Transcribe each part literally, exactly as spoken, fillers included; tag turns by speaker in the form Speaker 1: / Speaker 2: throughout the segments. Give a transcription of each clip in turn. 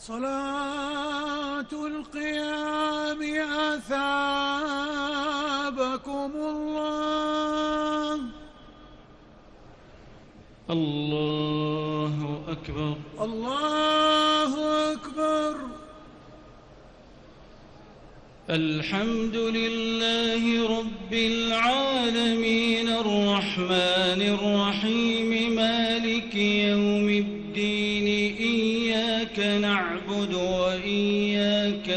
Speaker 1: صلاة القيام أثابكم الله.
Speaker 2: الله أكبر.
Speaker 1: الله أكبر.
Speaker 2: الحمد لله رب العالمين الرحمن الرحيم مالك يوم الدين إياك نعبد وإياك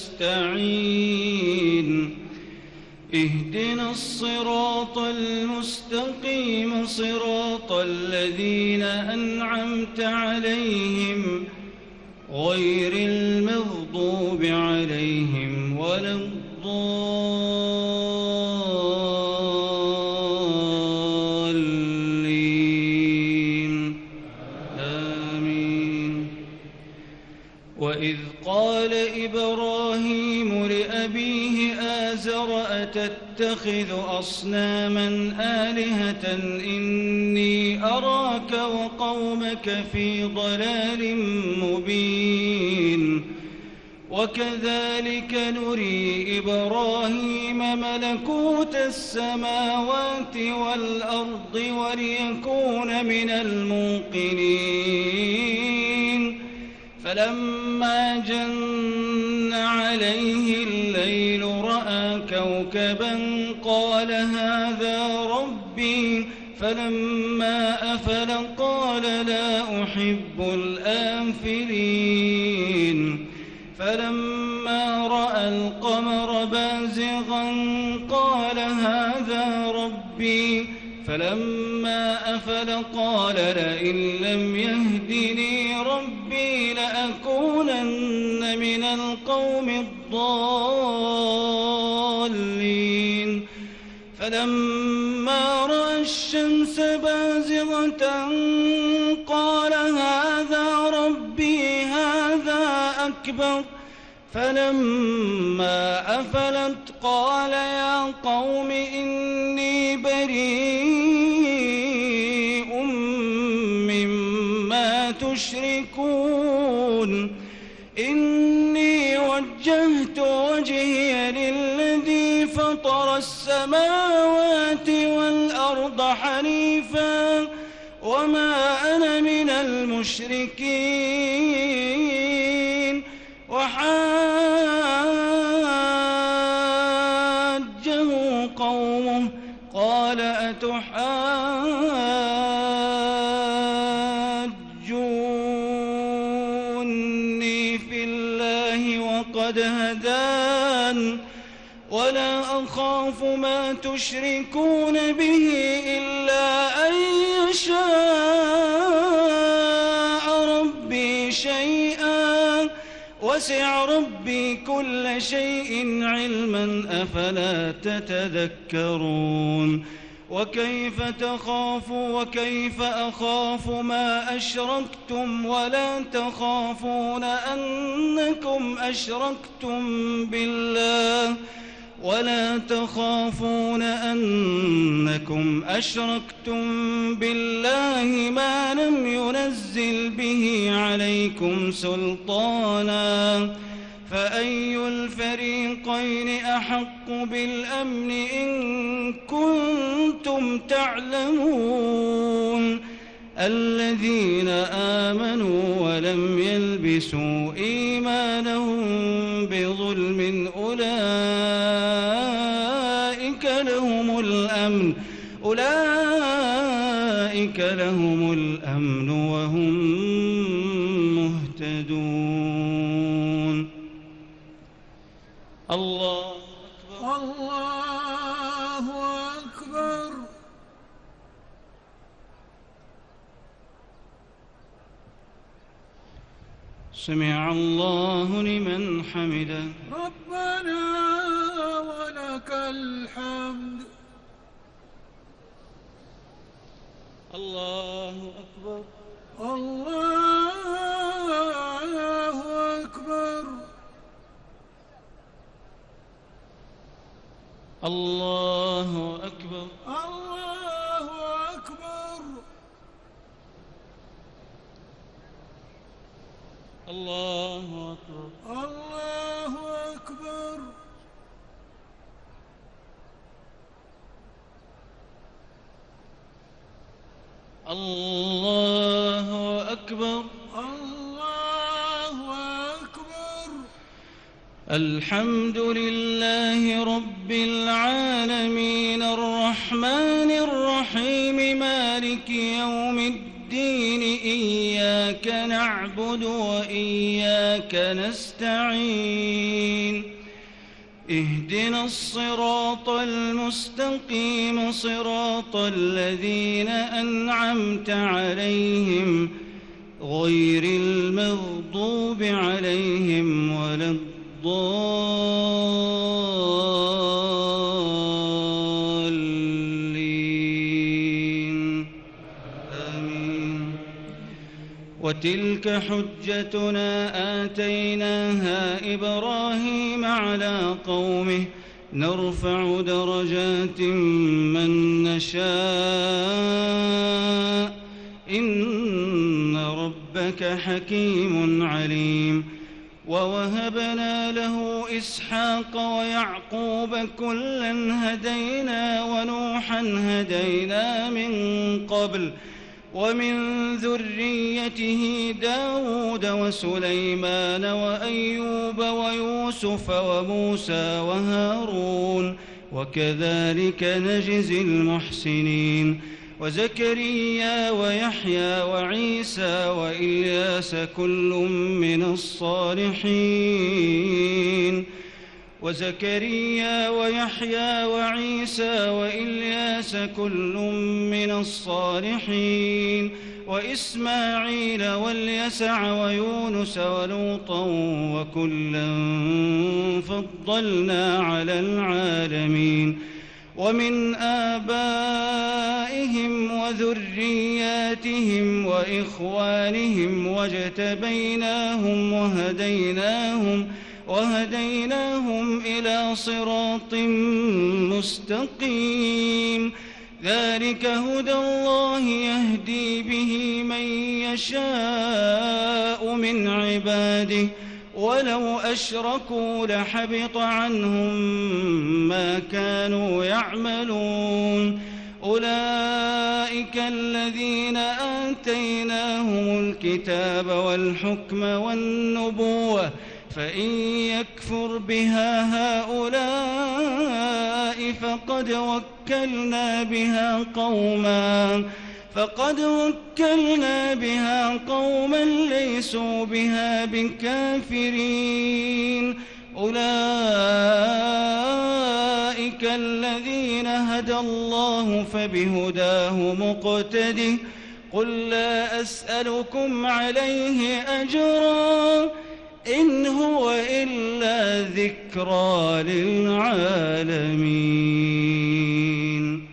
Speaker 2: نستعين اهدنا الصراط المستقيم صراط الذين أنعمت عليهم غير المغضوب عليهم ولا الضالين آمين. وإذ قال إبراهيم لأبيه آزر أتتخذ أصناما آلهة إني أراك وقومك في ضلال مبين. وكذلك نري إبراهيم ملكوت السماوات والأرض وليكون من الموقنين. فلما جن عليه الليل رأى كوكبا قال هذا ربي فلما أفل قال لا أحب الآفلين. فلما رأى القمر بازغا قال هذا ربي فلما أفل قال لئن لم يهدني ربي لأكونن من القوم الضالين. فلما رأى الشمس بازغة قال هذا ربي هذا أكبر. فلما أفلت قال يا قوم إني بريء مما تشركون إني وجهت وجهي للذي فطر السماوات والأرض حنيفا وما أنا من المشركين. وحاجه قومه قال أتحاجوني في الله وقد هدان ولا أخاف ما تشركون به إلا أن يشاء ربي شيئا وسع ربي كل شيء علما أفلا تتذكرون. وكيف تخاف وكيف أخاف ما أشركتم ولا تخافون أنكم أشركتم بالله ولا تخافون أنكم أشركتم بالله ما لم ينزل به عليكم سلطانا. فأي الفريقين أحق بالأمن إن كنتم تعلمون. الذين آمنوا ولم يلبسوا إيمانهم بظلم أولئك لهم الأمن أولئك لهم الأمن وهم مهتدون. الله أكبر.
Speaker 1: الله أكبر.
Speaker 2: سمع الله لمن حمده.
Speaker 1: ربنا ولك الحمد.
Speaker 2: الله أكبر.
Speaker 1: الله أكبر.
Speaker 2: الله أكبر.
Speaker 1: الله أكبر.
Speaker 2: الله أكبر.
Speaker 1: الله أكبر.
Speaker 2: الله أكبر.
Speaker 1: الله أكبر.
Speaker 2: الحمد لله رب العالمين الرحمن الرحيم مالك يوم الدين إياك نعبد وإياك نستعين اهدنا الصراط المستقيم صراط الذين أنعمت عليهم غير المغضوب عليهم ولا الضالين آمين. وتلك حجتنا آتيناها إبراهيم على قومه نرفع درجات من نشاء إن ربك حكيم عليم. ووهبنا له إسحاق ويعقوب كلا هدينا ونوحا هدينا من قبل ومن ذريته داود وسليمان وأيوب ويوسف وموسى وهارون وكذلك نجزي المحسنين. وزكريا ويحيى وعيسى وإلياس كل من الصالحين وزكريا ويحيى وعيسى وإلياس كل من الصالحين وإسماعيل واليسع ويونس ولوطا وكلا فضلنا على العالمين. ومن آبائهم وذرياتهم وإخوانهم واجتبيناهم وهديناهم وهديناهم إلى صراط مستقيم. ذلك هدى الله يهدي به من يشاء من عباده ولو أشركوا لحبط عنهم ما كانوا يعملون. أولئك الذين آتيناهم الكتاب والحكم والنبوة فإن يكفر بها هؤلاء فقد وكلنا بها قوما فقد وكلنا بها قوما ليسوا بها بكافرين. أولئك الذين هدى الله فبهداه مقتده قل لا أسألكم عليه أجرا إن هو إلا ذكرى للعالمين.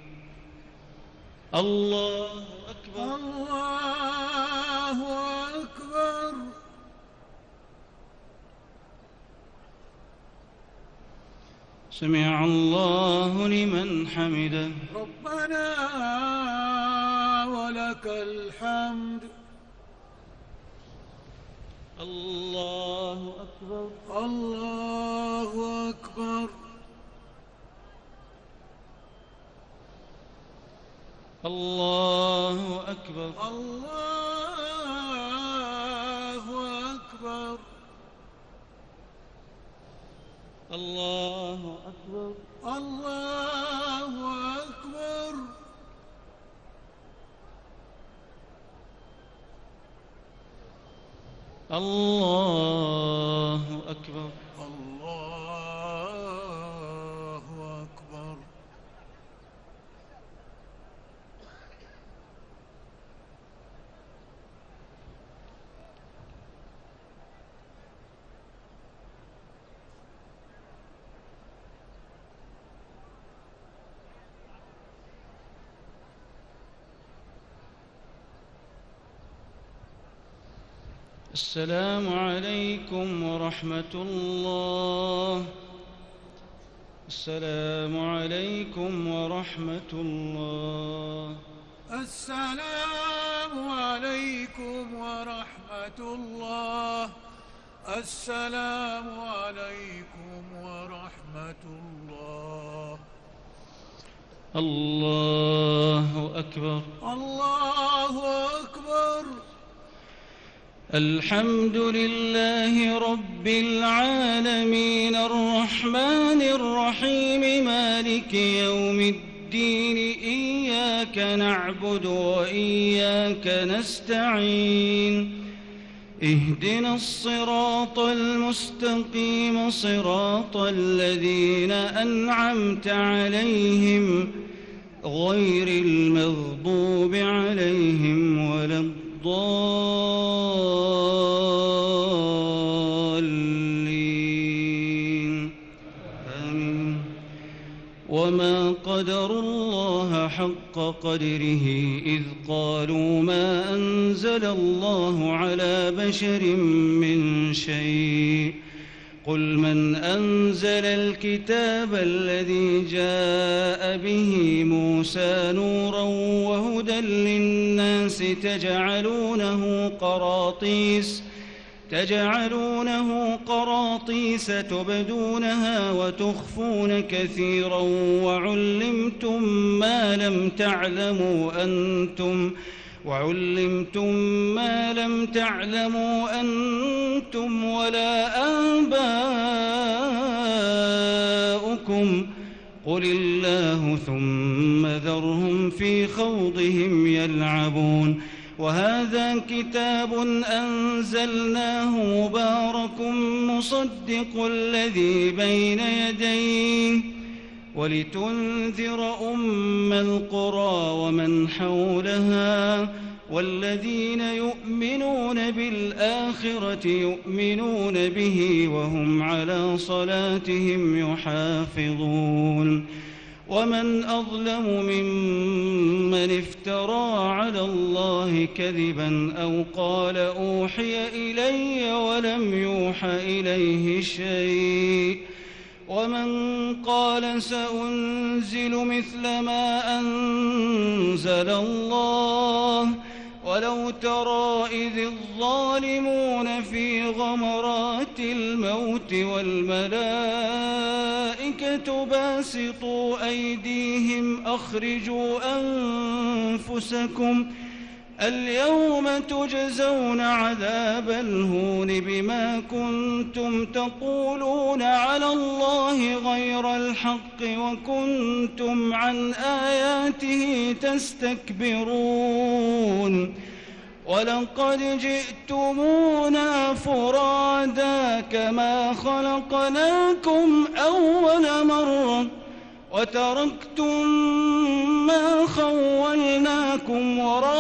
Speaker 2: الله أكبر.
Speaker 1: الله أكبر.
Speaker 2: سمع الله لمن حمده.
Speaker 1: ربنا ولك الحمد.
Speaker 2: الله أكبر.
Speaker 1: الله أكبر.
Speaker 2: الله أكبر.
Speaker 1: الله أكبر.
Speaker 2: الله أكبر.
Speaker 1: الله أكبر.
Speaker 2: الله أكبر.
Speaker 1: الله أكبر.
Speaker 2: السلام عليكم ورحمة الله. السلام عليكم ورحمة الله.
Speaker 1: السلام عليكم ورحمة الله. السلام عليكم ورحمة الله.
Speaker 2: الله أكبر.
Speaker 1: الله أكبر.
Speaker 2: الحمد لله رب العالمين الرحمن الرحيم مالك يوم الدين إياك نعبد وإياك نستعين اهدنا الصراط المستقيم صراط الذين أنعمت عليهم غير المغضوب عليهم ولا الضالين آمين. وما قدروا الله حق قدره إذ قالوا ما أنزل الله على بشر من شيء قل من أنزل الكتاب الذي جاء به موسى نورا وهدى للناس تجعلونه قراطيس تجعلونه قراطيس تبدونها وتخفون كثيرا وعلمتم ما لم تعلموا أنتم وعلمتم ما لم تعلموا أنتم ولا آباؤكم قل الله ثم ذرهم في خوضهم يلعبون. وهذا كتاب أنزلناه مبارك مصدق الذي بين يديه ولتنذر أم القرى ومن حولها والذين يؤمنون بالآخرة يؤمنون به وهم على صلاتهم يحافظون. ومن أظلم ممن افترى على الله كذبا أو قال أوحي إلي ولم يوح إليه شيء ومن قال سأنزل مثل ما أنزل الله ولو ترى إذ الظالمون في غمرات الموت والملائكة باسطوا أيديهم أخرجوا أنفسكم اليوم تجزون عذاب الهون بما كنتم تقولون على الله غير الحق وكنتم عن آياته تستكبرون. ولقد جئتمونا فرادا كما خلقناكم أول مرة وتركتم ما خولناكم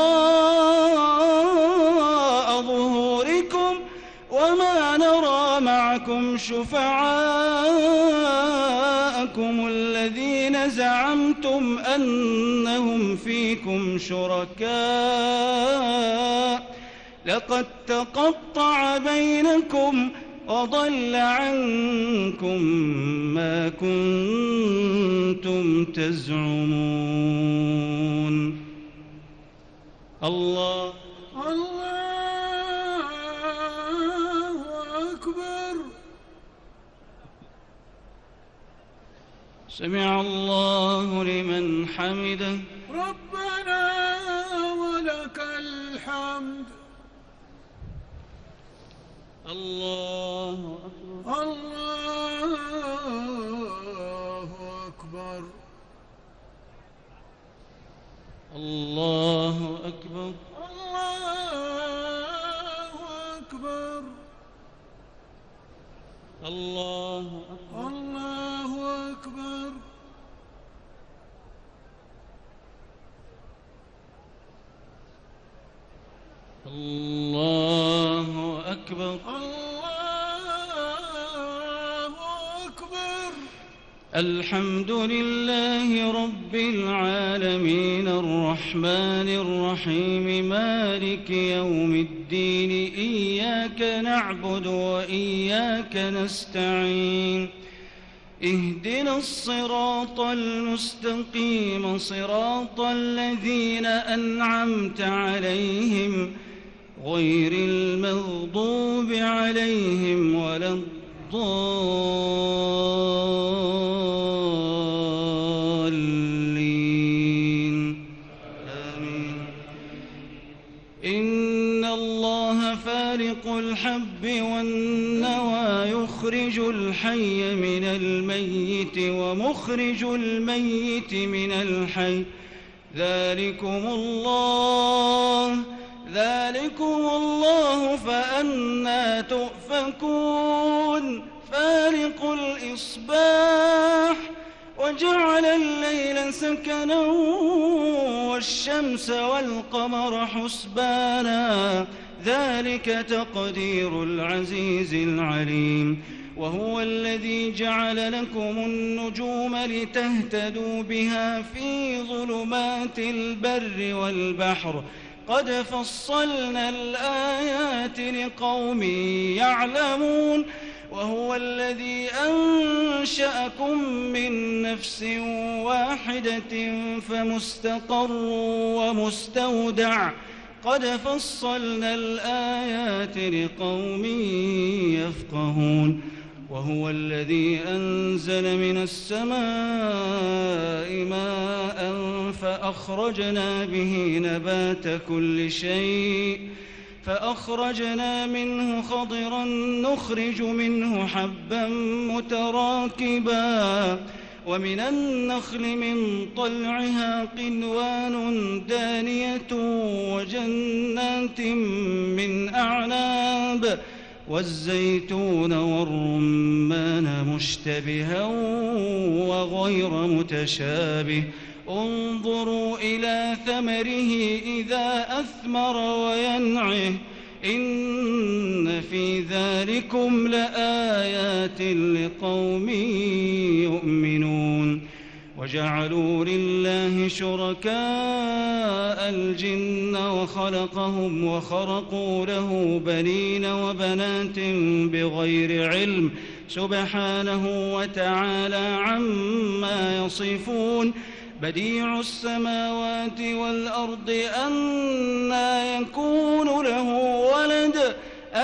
Speaker 2: وراء ظهوركم وما نرى معكم شفعاءكم الذين زعمتم أنهم فيكم شركاء لقد تقطع بينكم وضل عنكم ما كنتم تزعمون. الله
Speaker 1: الله أكبر.
Speaker 2: سمع الله لمن حمده.
Speaker 1: ربنا ولك الحمد.
Speaker 2: الله أكبر.
Speaker 1: الله أكبر.
Speaker 2: الله أكبر.
Speaker 1: الله أكبر.
Speaker 2: الله أكبر.
Speaker 1: الله أكبر.
Speaker 2: الله أكبر.
Speaker 1: الله أكبر.
Speaker 2: الحمد لله رب العالمين الرحمن الرحيم مالك يوم الدين إياك نعبد وإياك نستعين اهدنا الصراط المستقيم صراط الذين أنعمت عليهم غير المغضوب عليهم ولا الضالين آمين. إن الله فالق الحب والنوى يخرج الحي من الميت ومخرج الميت من الحي ذلكم الله ذلكم الله فأنى تؤفكون فالق الإصباح وجعل الليل سكنا والشمس والقمر حسبانا ذلك تقدير العزيز العليم. وهو الذي جعل لكم النجوم لتهتدوا بها في ظلمات البر والبحر قد فصلنا الآيات لقوم يعلمون. وهو الذي أنشأكم من نفس واحدة فمستقر ومستودع قد فصلنا الآيات لقوم يفقهون. وهو الذي أنزل من السماء ماء فأخرجنا به نبات كل شيء فأخرجنا منه خضرا نخرج منه حبا متراكبا ومن النخل من طلعها قنوان دانية وجنات من أعناب والزيتون والرمان مشتبها وغير متشابه انظروا إلى ثمره إذا أثمر وينعه إن في ذلكم لآيات لقوم يؤمنون. وجعلوا لله شركاء الجن وخلقهم وخرقوا له بنين وبنات بغير علم سبحانه وتعالى عما يصفون. بديع السماوات والأرض أنى يكون له ولد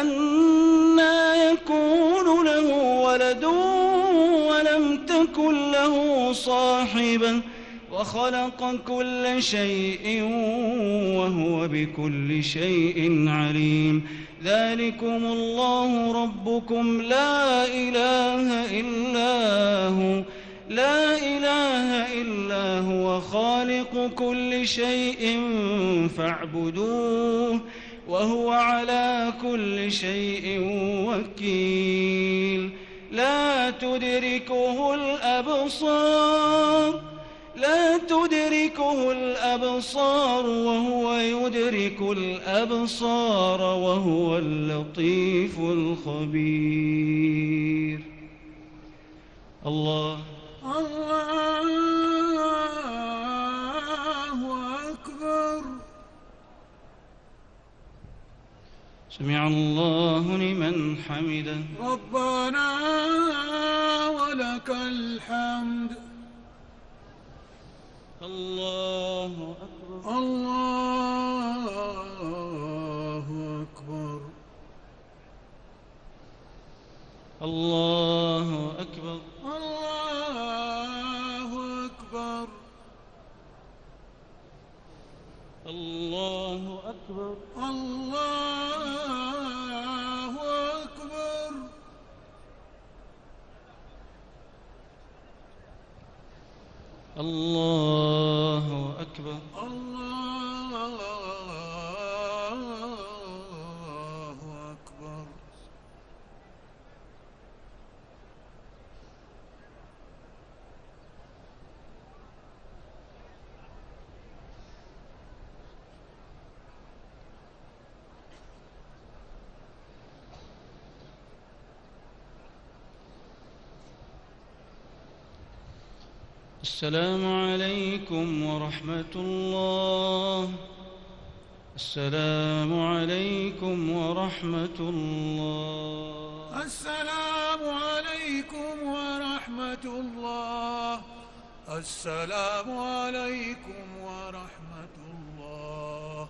Speaker 2: أنى يكون له ولد ولم تكن له صاحبة وخلق كل شيء وهو بكل شيء عليم. ذلكم الله ربكم لا إله إلا هو لا إله إلا هو خالق كل شيء فاعبدوه وهو على كل شيء وكيل. لا تدركه الأبصار لا تدركه الأبصار وهو يدرك الأبصار وهو اللطيف الخبير. الله
Speaker 1: الله أكبر.
Speaker 2: سمع الله لمن حمده.
Speaker 1: ربنا ولك الحمد.
Speaker 2: الله أكبر.
Speaker 1: الله أكبر.
Speaker 2: الله أكبر.
Speaker 1: الله أكبر.
Speaker 2: الله أكبر.
Speaker 1: الله أكبر.
Speaker 2: الله أكبر.
Speaker 1: الله أكبر.
Speaker 2: السلام عليكم ورحمة الله. السلام عليكم ورحمة الله.
Speaker 1: السلام عليكم ورحمة ورحمة الله. السلام عليكم ورحمة الله.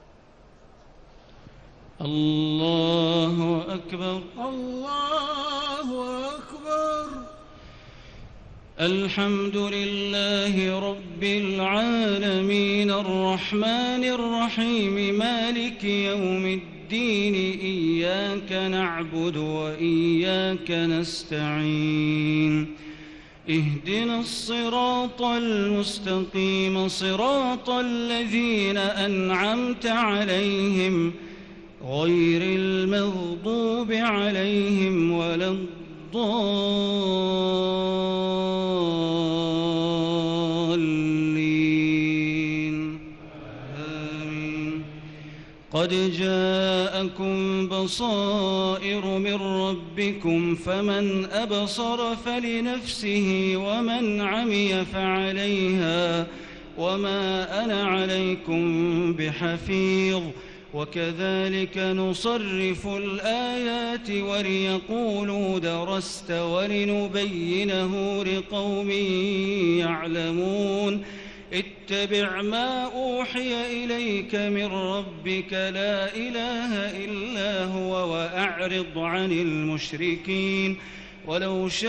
Speaker 2: الله أكبر.
Speaker 1: الله أكبر.
Speaker 2: الحمد لله رب العالمين الرحمن الرحيم مالك يوم الدين إياك نعبد وإياك نستعين اهدنا الصراط المستقيم صراط الذين أنعمت عليهم غير المغضوب عليهم ولا الضالين آمين. قد جاءكم بصائر من ربكم فمن أبصر فلنفسه ومن عمي فعليها وما أنا عليكم بحفيظ. وكذلك نصرف الآيات وليقولوا درست ولنبينه لقوم يعلمون. اتبع ما أوحي إليك من ربك لا إله إلا هو وأعرض عن المشركين. ولو شاء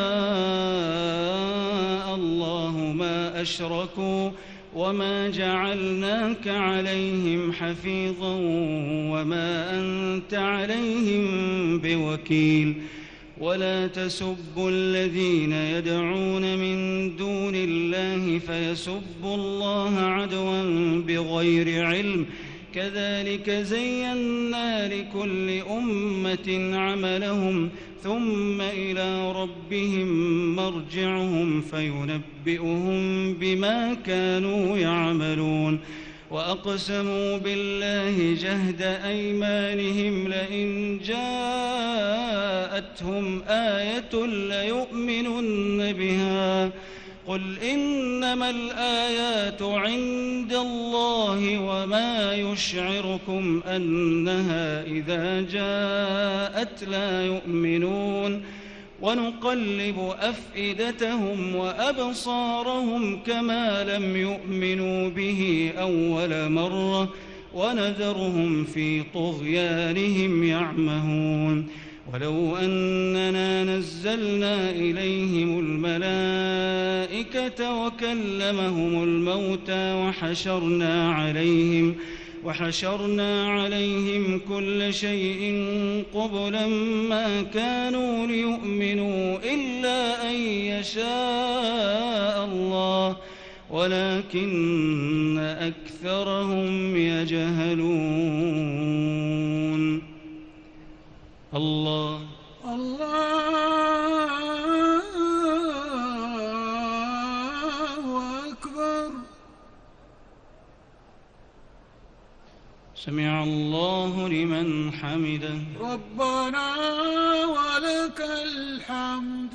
Speaker 2: الله ما أشركوا وما جعلناك عليهم حفيظا وما أنت عليهم بوكيل. ولا تسبوا الذين يدعون من دون الله فيسبوا الله عدوا بغير علم كذلك زينا لكل أمة عملهم ثم إلى ربهم مرجعهم فينبئهم بما كانوا يعملون. وأقسموا بالله جهد أيمانهم لئن جاءتهم آية ليؤمنن بها قل إنما الآيات عند الله وما يشعركم أنها إذا جاءت لا يؤمنون. ونقلب أفئدتهم وأبصارهم كما لم يؤمنوا به أول مرة ونذرهم في طغيانهم يعمهون. ولو أننا نزلنا إليهم الملائكة وكلمهم الموتى وحشرنا عليهم وحشرنا عليهم كل شيء قبلا ما كانوا ليؤمنوا إلا أن يشاء الله ولكن أكثرهم يجهلون. الله
Speaker 1: الله أكبر.
Speaker 2: سمع الله لمن حمده.
Speaker 1: ربنا ولك الحمد.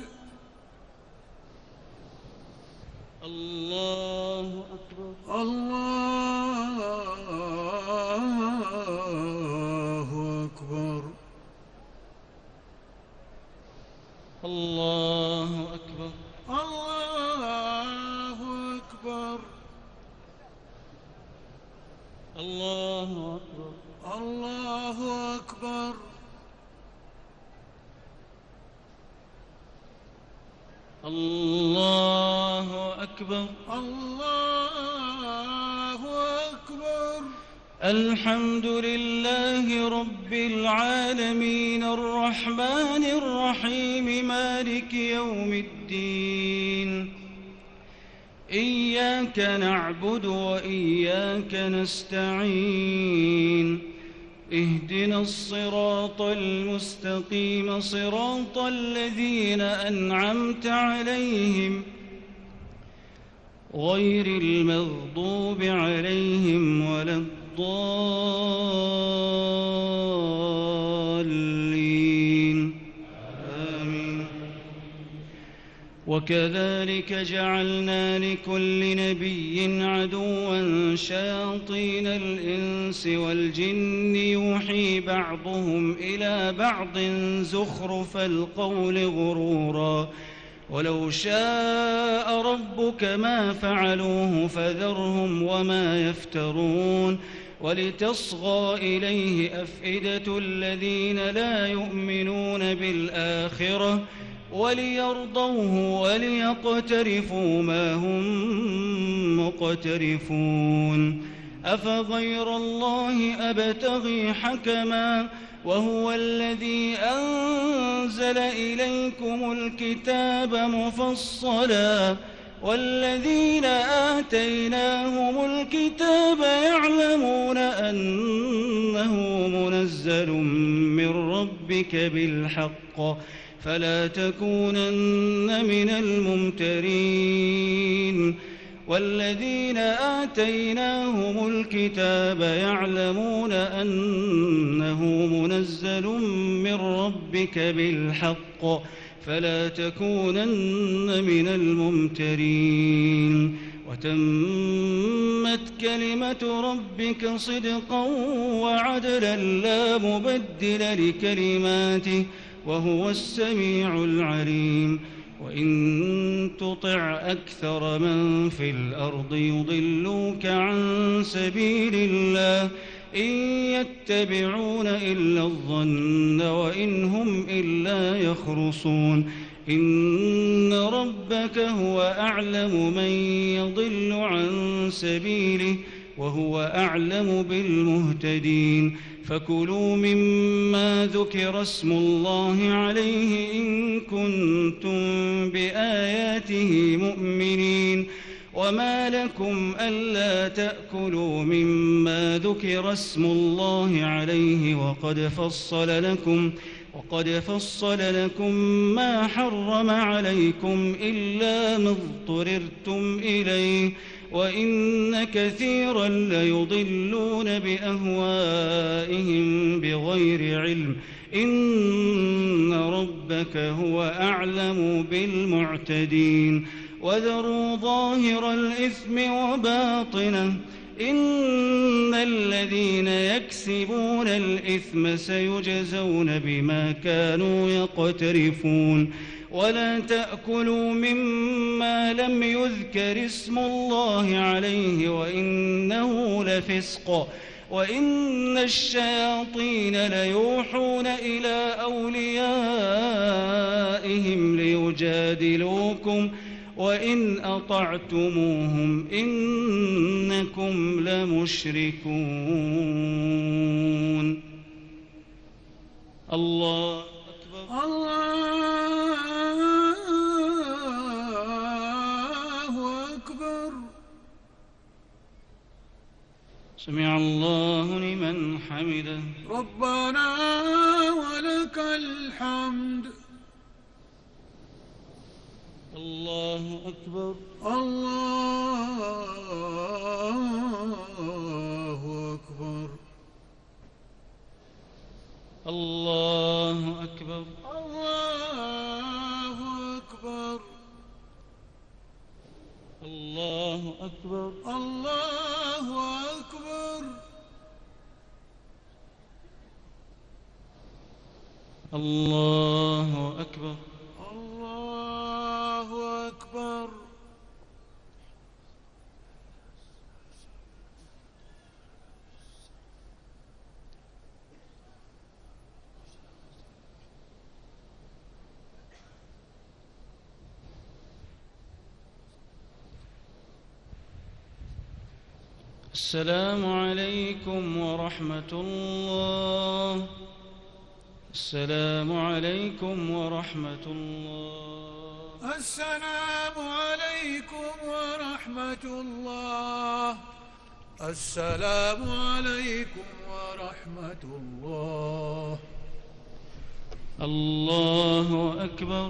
Speaker 2: الله أكبر.
Speaker 1: الله أكبر.
Speaker 2: الله أكبر.
Speaker 1: الله أكبر.
Speaker 2: الله أكبر.
Speaker 1: الله أكبر.
Speaker 2: الله أكبر.
Speaker 1: الله أكبر.
Speaker 2: الحمد لله رب العالمين الرحمن الرحيم مالك يوم الدين إياك نعبد وإياك نستعين اهدنا الصراط المستقيم صراط الذين أنعمت عليهم غير المغضوب عليهم ولا الضالين آمين. وكذلك جعلنا لكل نبي عدوا شياطين الإنس والجن يوحي بعضهم إلى بعض زخرف القول غرورا ولو شاء ربك ما فعلوه فذرهم وما يفترون ولتصغى إليه أفئدة الذين لا يؤمنون بالآخرة وليرضوه وليقترفوا ما هم مقترفون أفغير الله أبتغي حكما وهو الذي أنزل إليكم الكتاب مفصلا والذين آتيناهم الكتاب يعلمون أنه منزل من ربك بالحق فلا تكونن من الممترين والذين آتيناهم الكتاب يعلمون أنه منزل من ربك بالحق فلا تكونن من الممترين وتمت كلمة ربك صدقا وعدلا لا مبدل لكلماته وهو السميع العليم وإن تطع أكثر من في الأرض يضلوك عن سبيل الله إن يتبعون إلا الظن وإن هم إلا يخرصون إن ربك هو أعلم من يضل عن سبيله وهو أعلم بالمهتدين فكلوا مما ذكر اسم الله عليه إن كنتم بآياته مؤمنين وما لكم ألا تأكلوا مما ذكر اسم الله عليه وقد فصل لكم وقد فصل لكم ما حرم عليكم إلا ما اضطررتم إليه وإن كثيرا ليضلون بأهوائهم بغير علم إن ربك هو أعلم بالمعتدين وذروا ظاهر الإثم وباطنه إن الذين يكسبون الإثم سيجزون بما كانوا يقترفون ولا تأكلوا مما لم يذكر اسم الله عليه وإنه لفسق وإن الشياطين ليوحون إلى أوليائهم ليجادلوكم وإن أطعتموهم إنكم لمشركون. الله أكبر.
Speaker 1: الله أكبر.
Speaker 2: سمع الله لمن حمده.
Speaker 1: ربنا ولك الحمد.
Speaker 2: الله أكبر.
Speaker 1: الله أكبر.
Speaker 2: الله أكبر.
Speaker 1: الله أكبر.
Speaker 2: الله أكبر.
Speaker 1: الله أكبر.
Speaker 2: الله أكبر.
Speaker 1: الله أكبر.
Speaker 2: السلام عليكم ورحمة الله. السلام عليكم ورحمة الله.
Speaker 1: السلام عليكم ورحمة الله. السلام عليكم ورحمة الله.
Speaker 2: الله أكبر.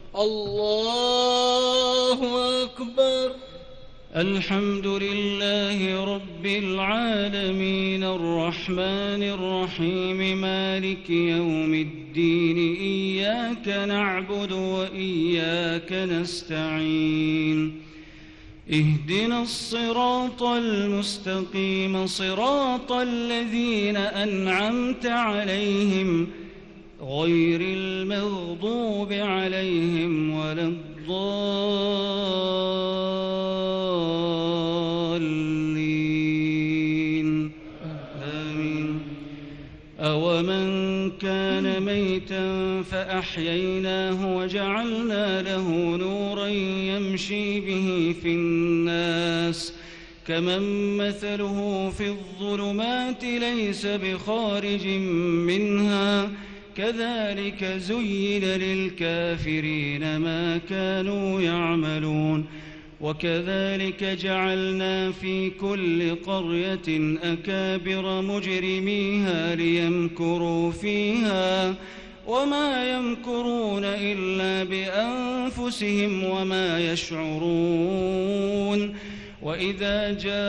Speaker 1: الله أكبر.
Speaker 2: الحمد لله رب العالمين الرحمن الرحيم مالك يوم الدين إياك نعبد وإياك نستعين اهدنا الصراط المستقيم صراط الذين أنعمت عليهم غير المغضوب عليهم ولا الضالين الضالين آمين. أومن كان ميتا فأحييناه وجعلنا له نورا يمشي به في الناس كمن مثله في الظلمات ليس بخارج منها كذلك زين للكافرين ما كانوا يعملون. وكذلك جعلنا في كل قرية أكابر مجرميها ليمكروا فيها وما يمكرون إلا بأنفسهم وما يشعرون. وإذا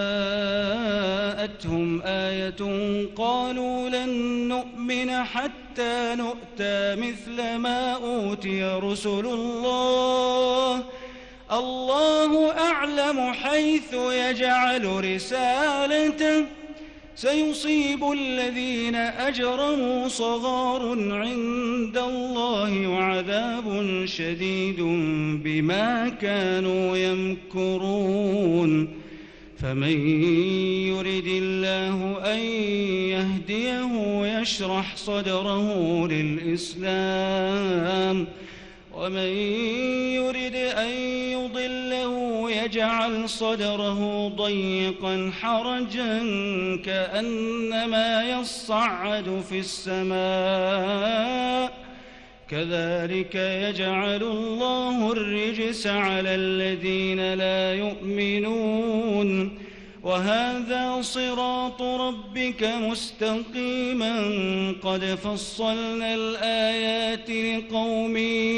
Speaker 2: جاءتهم آية قالوا لن نؤمن حتى نؤتى مثل ما أوتي رسل الله الله أعلم حيث يجعل رسالته سيصيب الذين أجرموا صغار عند الله وعذاب شديد بما كانوا يمكرون. فمن يرد الله أن يهديه يشرح صدره للإسلام ومن يرد أن يضله يجعل صدره ضيقا حرجا كأنما يصعد في السماء كذلك يجعل الله الرجس على الذين لا يؤمنون. وهذا صراط ربك مستقيما قد فصلنا الآيات لقوم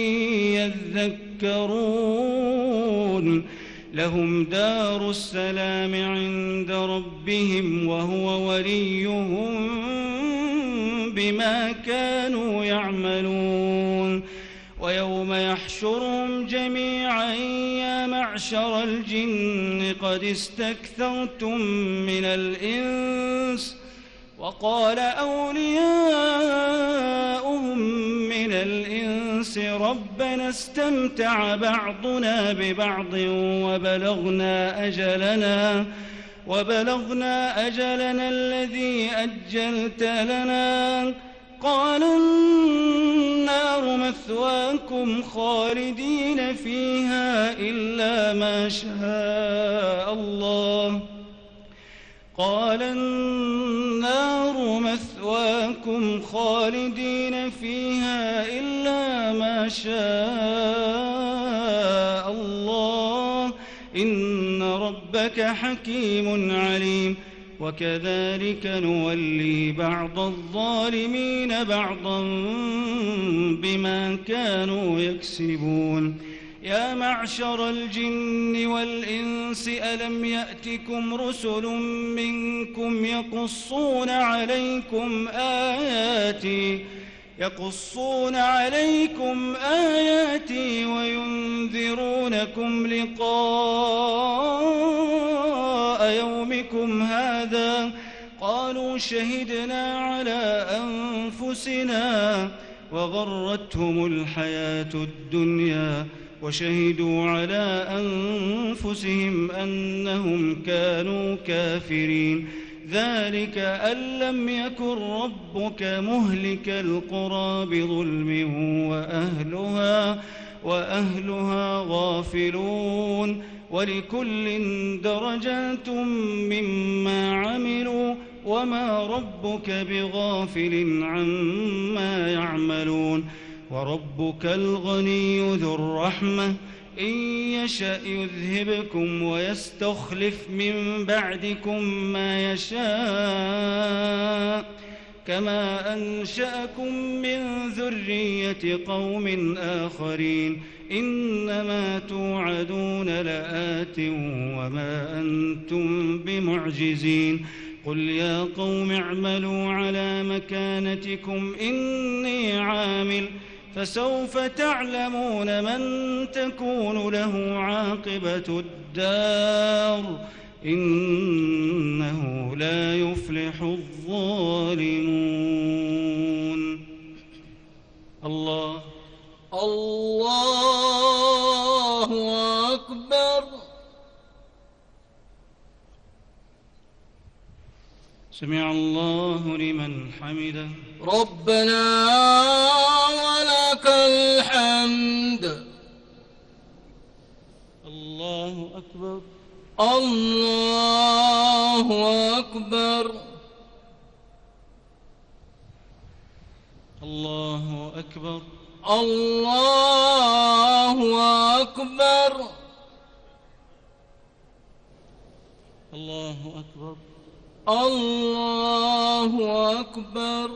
Speaker 2: يذكرون. لهم دار السلام عند ربهم وهو وليهم بما كانوا يعملون. ويوم يحشرهم جميعا يا معشر الجن قد استكثرتم من الإنس وقال أولياؤهم من الإنس ربنا استمتع بعضنا ببعض وبلغنا أجلنا وبلغنا أجلنا الذي أجلت لنا قال النار مثواكم خالدين فيها إلا ما شاء الله قال النار مثواكم خالدين فيها إلا ما شاء الله إن ربك حكيم عليم. وكذلك نولي بعض الظالمين بعضا بما كانوا يكسبون. يا معشر الجن والإنس ألم يأتكم رسل منكم يقصون عليكم آياتي يقصون عليكم آياتي وينذرونكم لقاء يومكم هذا قالوا شهدنا على أنفسنا وغرتهم الحياة الدنيا وشهدوا على أنفسهم أنهم كانوا كافرين. ذلك أن لم يكن ربك مهلك القرى بظلم وأهلها وأهلها غافلون. ولكل درجات مما عملوا وما ربك بغافل عما يعملون. وربك الغني ذو الرحمة إن يشأ يذهبكم ويستخلف من بعدكم ما يشاء كما أنشأكم من ذرية قوم آخرين إنما توعدون لآت وما أنتم بمعجزين. قل يا قوم اعملوا على مكانتكم إني عامل فسوف تعلمون من تكون له عاقبة الدار إنه لا يفلح الظالمون. الله
Speaker 1: الله
Speaker 2: سمع الله لمن حمده.
Speaker 1: ربنا ولك الحمد.
Speaker 2: الله أكبر.
Speaker 1: الله أكبر.
Speaker 2: الله أكبر.
Speaker 1: الله أكبر.
Speaker 2: الله أكبر.
Speaker 1: الله أكبر.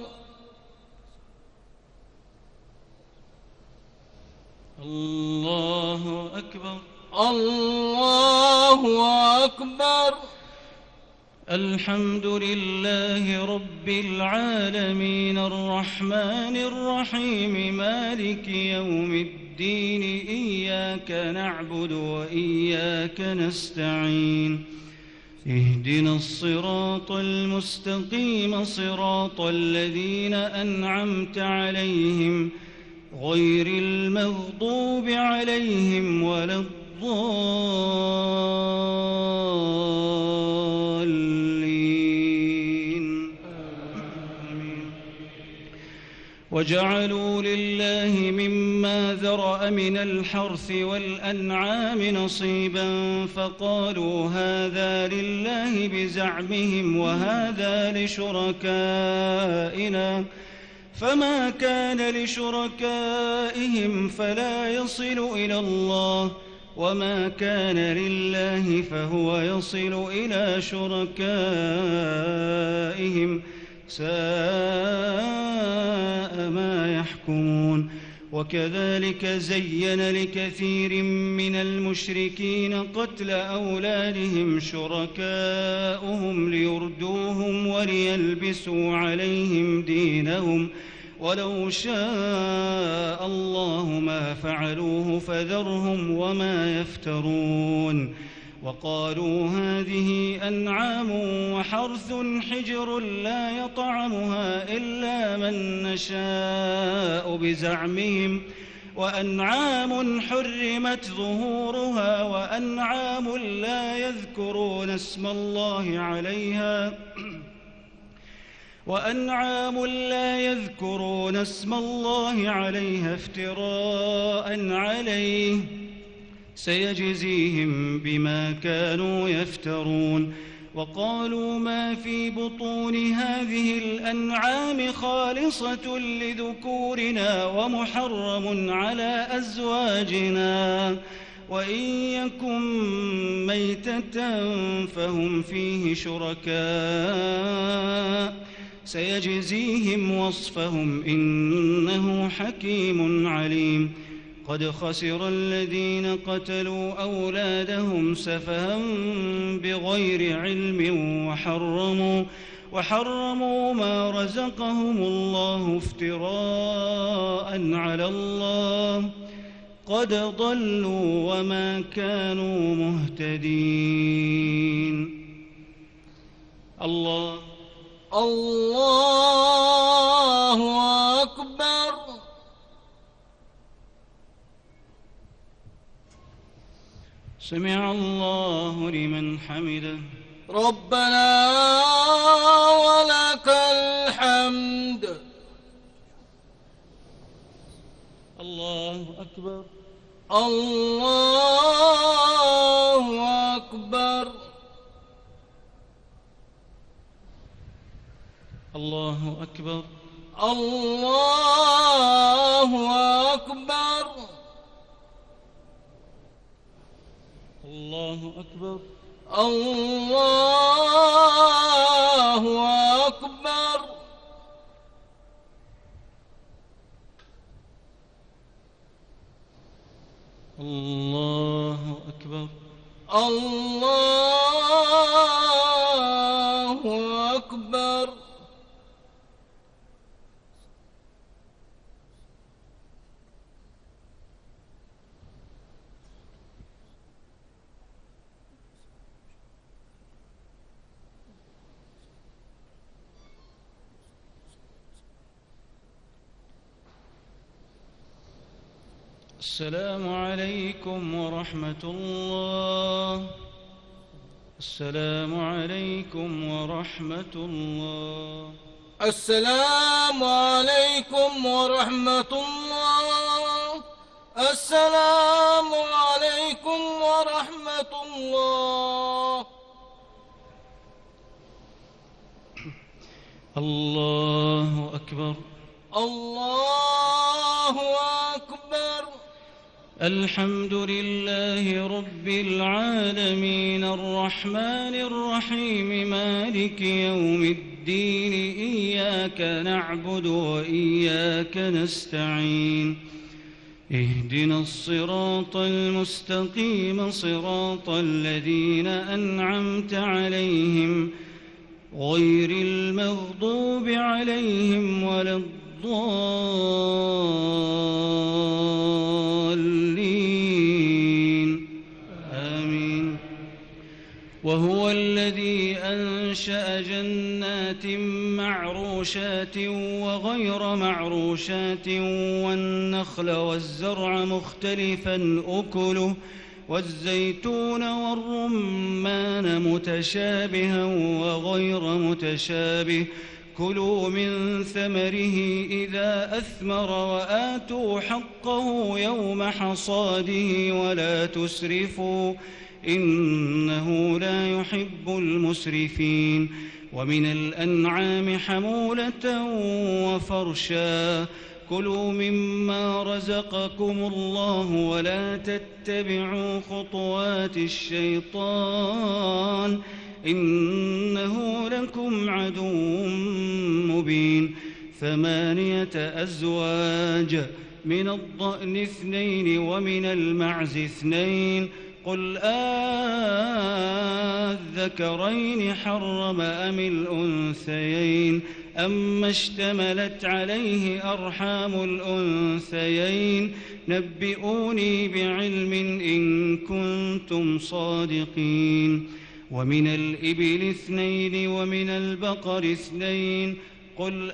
Speaker 2: الله أكبر.
Speaker 1: الله أكبر.
Speaker 2: الحمد لله رب العالمين الرحمن الرحيم مالك يوم الدين إياك نعبد وإياك نستعين اهدنا الصراط المستقيم صراط الذين أنعمت عليهم غير المغضوب عليهم ولا الضالين آمين. وجعلوا لله مما ذرأ من الحرث والأنعام نصيبا فقالوا هذا لله بزعمهم وهذا لشركائنا فما كان لشركائهم فلا يصل إلى الله وما كان لله فهو يصل إلى شركائهم ساء ما يحكمون. وكذلك زين لكثير من المشركين قتل أولادهم شركاؤهم ليردوهم وليلبسوا عليهم دينهم ولو شاء الله ما فعلوه فذرهم وما يفترون. وقالوا هذه أنعام وحرث حجر لا يطعمها إلا من نشاء بزعمهم وأنعام حرمت ظهورها وأنعام لا يذكرون اسم الله عليها وأنعام لا يذكرون اسم الله عليها افتراء عليه سيجزيهم بما كانوا يفترون. وقالوا ما في بطون هذه الأنعام خالصة لذكورنا ومحرم على أزواجنا وإن يكن ميتة فهم فيه شركاء سيجزيهم وصفهم إنه حكيم عليم. قد خسر الذين قتلوا أولادهم سفها بغير علم وحرموا, وحرموا ما رزقهم الله افتراء على الله قد ضلوا وما كانوا مهتدين. الله
Speaker 1: الله أكبر.
Speaker 2: سمع الله لمن حمده.
Speaker 1: ربنا ولك الحمد.
Speaker 2: الله أكبر.
Speaker 1: الله أكبر.
Speaker 2: الله أكبر.
Speaker 1: الله أكبر.
Speaker 2: الله أكبر.
Speaker 1: الله أكبر.
Speaker 2: الله أكبر.
Speaker 1: الله أكبر.
Speaker 2: السلام عليكم ورحمة الله. السلام عليكم ورحمة الله.
Speaker 1: السلام عليكم ورحمة الله. السلام عليكم ورحمة الله.
Speaker 2: الله أكبر.
Speaker 1: الله أكبر.
Speaker 2: الحمد لله رب العالمين الرحمن الرحيم مالك يوم الدين إياك نعبد وإياك نستعين اهدنا الصراط المستقيم صراط الذين أنعمت عليهم غير المغضوب عليهم ولا الضالين آمين. وهو الذي أنشأ جنات معروشات وغير معروشات والنخل والزرع مختلفا أكله والزيتون والرمان متشابها وغير متشابه كلوا من ثمره إذا أثمر وآتوا حقه يوم حصاده ولا تسرفوا إنه لا يحب المسرفين. ومن الأنعام حمولة وفرشا كلوا مما رزقكم الله ولا تتبعوا خطوات الشيطان إنه لكم عدو مبين. ثمانية أزواج من الضأن اثنين ومن المعز اثنين قل آذكرين حرم أم الأنثيين أما اشتملت عليه أرحام الأنثيين نبئوني بعلم إن كنتم صادقين. ومن الإبل اثنين ومن البقر اثنين قل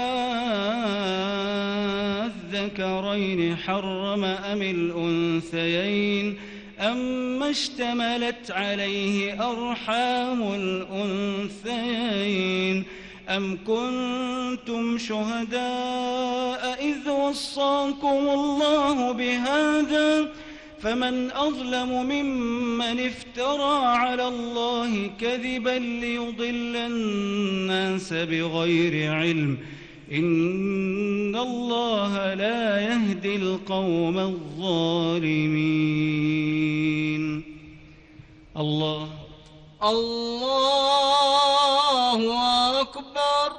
Speaker 2: آذكرين حرم أم الأنثيين أما اشتملت عليه أرحام الأنثيين أم كنتم شهداء إذ وصاكم الله بهذا فمن أظلم ممن افترى على الله كذبا ليضل الناس بغير علم إن الله لا يهدي القوم الظالمين. الله
Speaker 1: الله أكبر.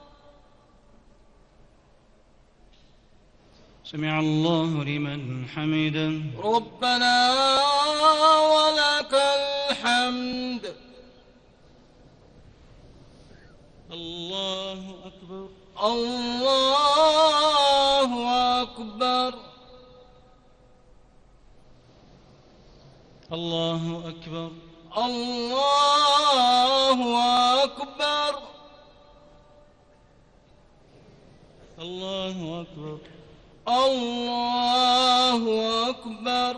Speaker 2: سمع الله لمن حمده
Speaker 1: ربنا ولك الحمد.
Speaker 2: الله أكبر.
Speaker 1: الله أكبر.
Speaker 2: الله أكبر.
Speaker 1: الله أكبر.
Speaker 2: الله أكبر.
Speaker 1: الله أكبر.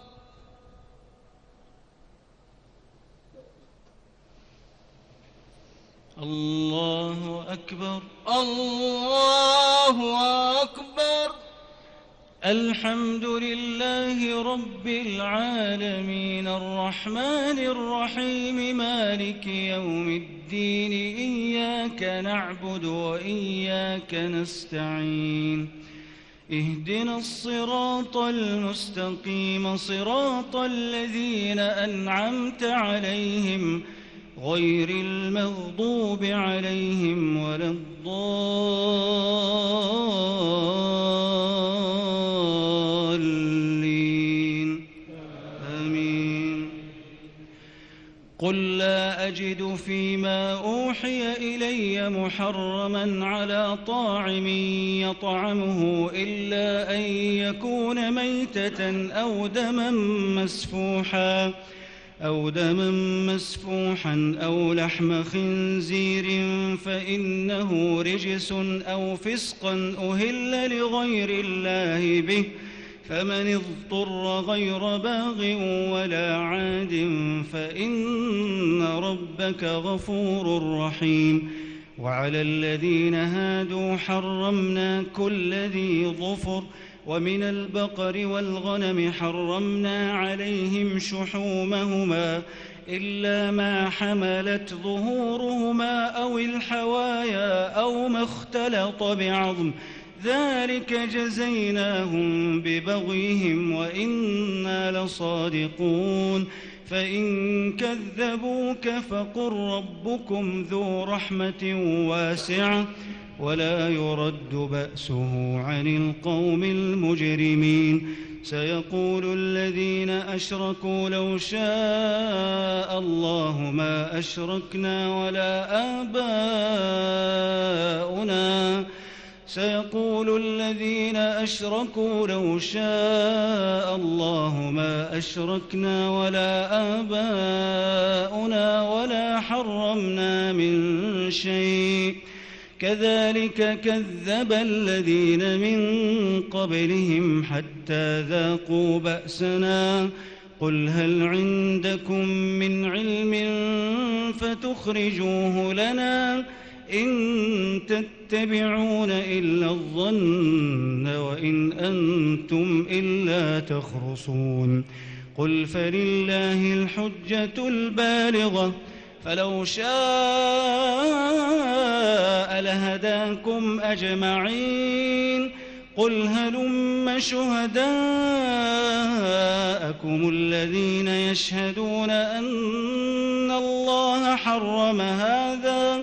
Speaker 2: الله أكبر.
Speaker 1: الله أكبر.
Speaker 2: الحمد لله رب العالمين الرحمن الرحيم مالك يوم الدين إياك نعبد وإياك نستعين اهدنا الصراط المستقيم صراط الذين أنعمت عليهم غير المغضوب عليهم ولا الضالين آمين. قل لا أجد فيما أوحي إلي محرما على طاعم يطعمه إلا أن يكون ميتة أو دما مسفوحا أو دما مسفوحا أو لحم خنزير فإنه رجس أو فسقا أهل لغير الله به فمن اضطر غير باغ ولا عاد فإن ربك غفور رحيم. وعلى الذين هادوا حرمنا كل ذي ظفر، ومن البقر والغنم حرمنا عليهم شحومهما إلا ما حملت ظهورهما أو الحوايا أو ما اختلط بعظم، ذلك جزيناهم ببغيهم وإنا لصادقون. فإن كذبوك فقل ربكم ذو رحمة واسعة ولا يرد بأسه عن القوم المجرمين. سيقول الذين أشركوا لو شاء الله ما أشركنا ولا آباؤنا سيقول الذين أشركوا لو شاء الله ما أشركنا ولا آباؤنا ولا حرمنا من شيء كذلك كذب الذين من قبلهم حتى ذاقوا بأسنا. قل هل عندكم من علم فتخرجوه لنا إن تتبعون إلا الظن وإن أنتم إلا تخرصون. قل فلله الحجة البالغة فلو شاء لهداكم أجمعين. قل هلم شهداءكم الذين يشهدون أن الله حرم هذا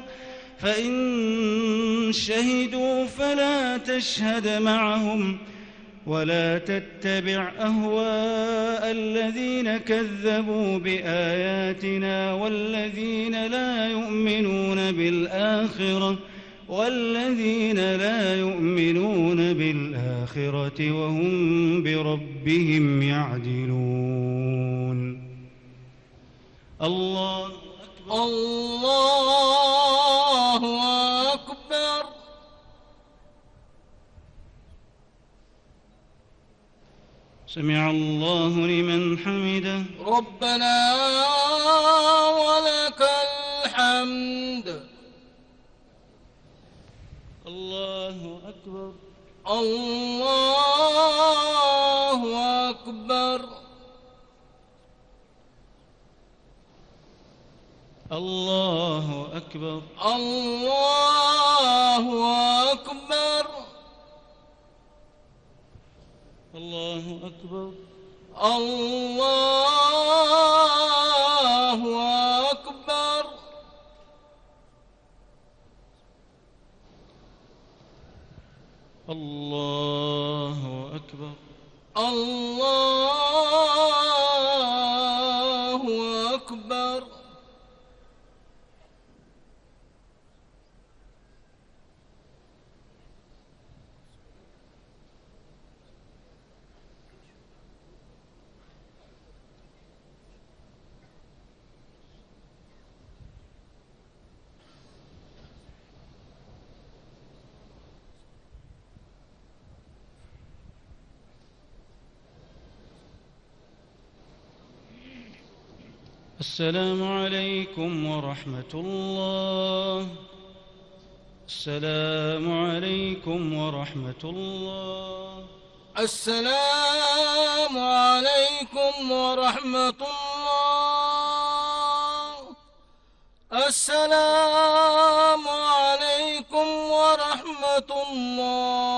Speaker 2: فإن شهدوا فلا تشهد معهم ولا تتبع أهواء الذين كذبوا بآياتنا والذين لا يؤمنون بالآخرة والذين لا يؤمنون بالآخرة وهم بربهم يعدلون. الله أكبر.
Speaker 1: الله أكبر.
Speaker 2: سمع الله لمن حمده.
Speaker 1: ربنا ولك الحمد.
Speaker 2: الله أكبر.
Speaker 1: الله أكبر.
Speaker 2: الله أكبر.
Speaker 1: الله أكبر.
Speaker 2: الله أكبر.
Speaker 1: الله أكبر.
Speaker 2: الله أكبر.
Speaker 1: الله أكبر.
Speaker 2: السلام عليكم ورحمة الله. السلام عليكم ورحمة الله.
Speaker 1: السلام عليكم ورحمة الله. السلام عليكم ورحمة الله.